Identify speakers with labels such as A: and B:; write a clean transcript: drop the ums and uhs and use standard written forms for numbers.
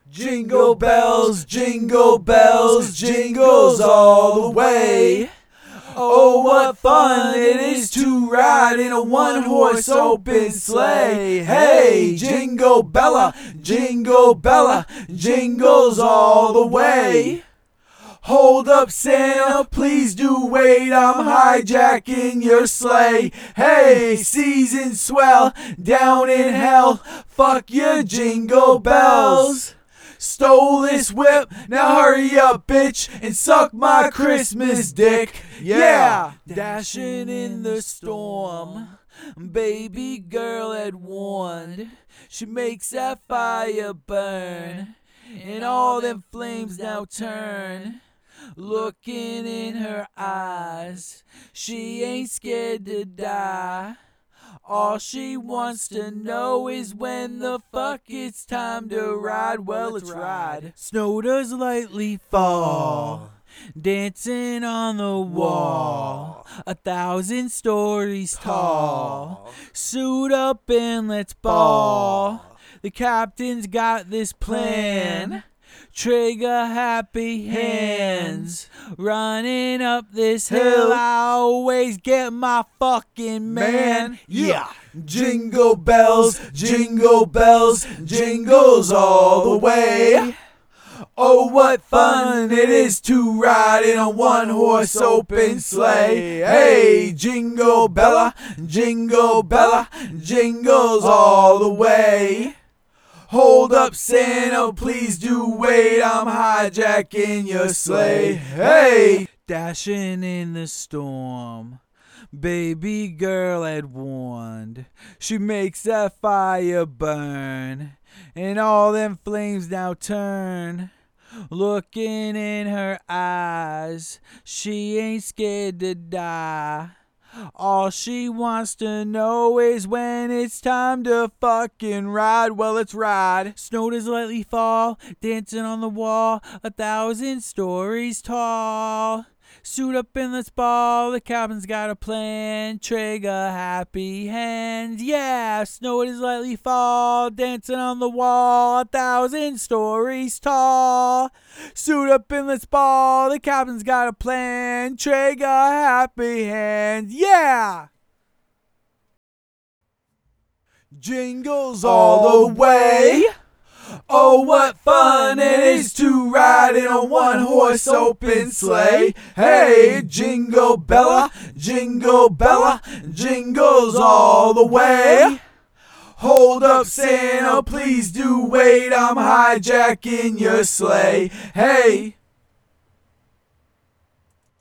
A: Jingle bells, jingles all the way. Oh, what fun it is to ride in a one-horse open sleigh. Hey, Jingle Bella, jingles all the way. Hold up, Santa, please do wait, I'm hijacking your sleigh. Hey, season swell, down in hell, fuck your jingle bells. Stole this whip, now hurry up, bitch, and suck my Christmas dick. Yeah! Dashing in the storm, baby girl had warned. She makes that fire burn, and all them flames now turn. Looking in her eyes, she ain't scared to die. All she wants to know is when the fuck it's time to ride. Well, let's ride. Snow does lightly fall, dancing on the wall, 1,000 stories tall. Suit up and let's ball. The captain's got this plan. Trigger happy hands, running up this hill. I always get my fucking man. Yeah. Jingle bells, jingles all the way. Oh, what fun it is to ride in a one-horse open sleigh. Hey, Jingle Bella, jingles all the way. Hold up, Santa, please do wait, I'm hijacking your sleigh. Hey! Dashing in the storm, baby girl had warned. She makes that fire burn, and all them flames now turn. Looking in her eyes, she ain't scared to die. All she wants to know is when it's time to fucking ride. Well, let's ride. Snow does lightly fall, dancing on the wall, 1,000 stories tall. Suit up and let's ball, the captain's got a plan. Trigger happy hands, yeah. Snow does lightly fall, dancing on the wall, 1,000 stories tall. Suit up and let's ball, the captain's got a plan. Trigger happy hands, yeah. Jingles all the way. Oh, what fun it is to ride in a one-horse open sleigh. Hey, Jingle Bella, jingles all the way. Hold up, Santa, please do wait, I'm hijacking your sleigh. Hey.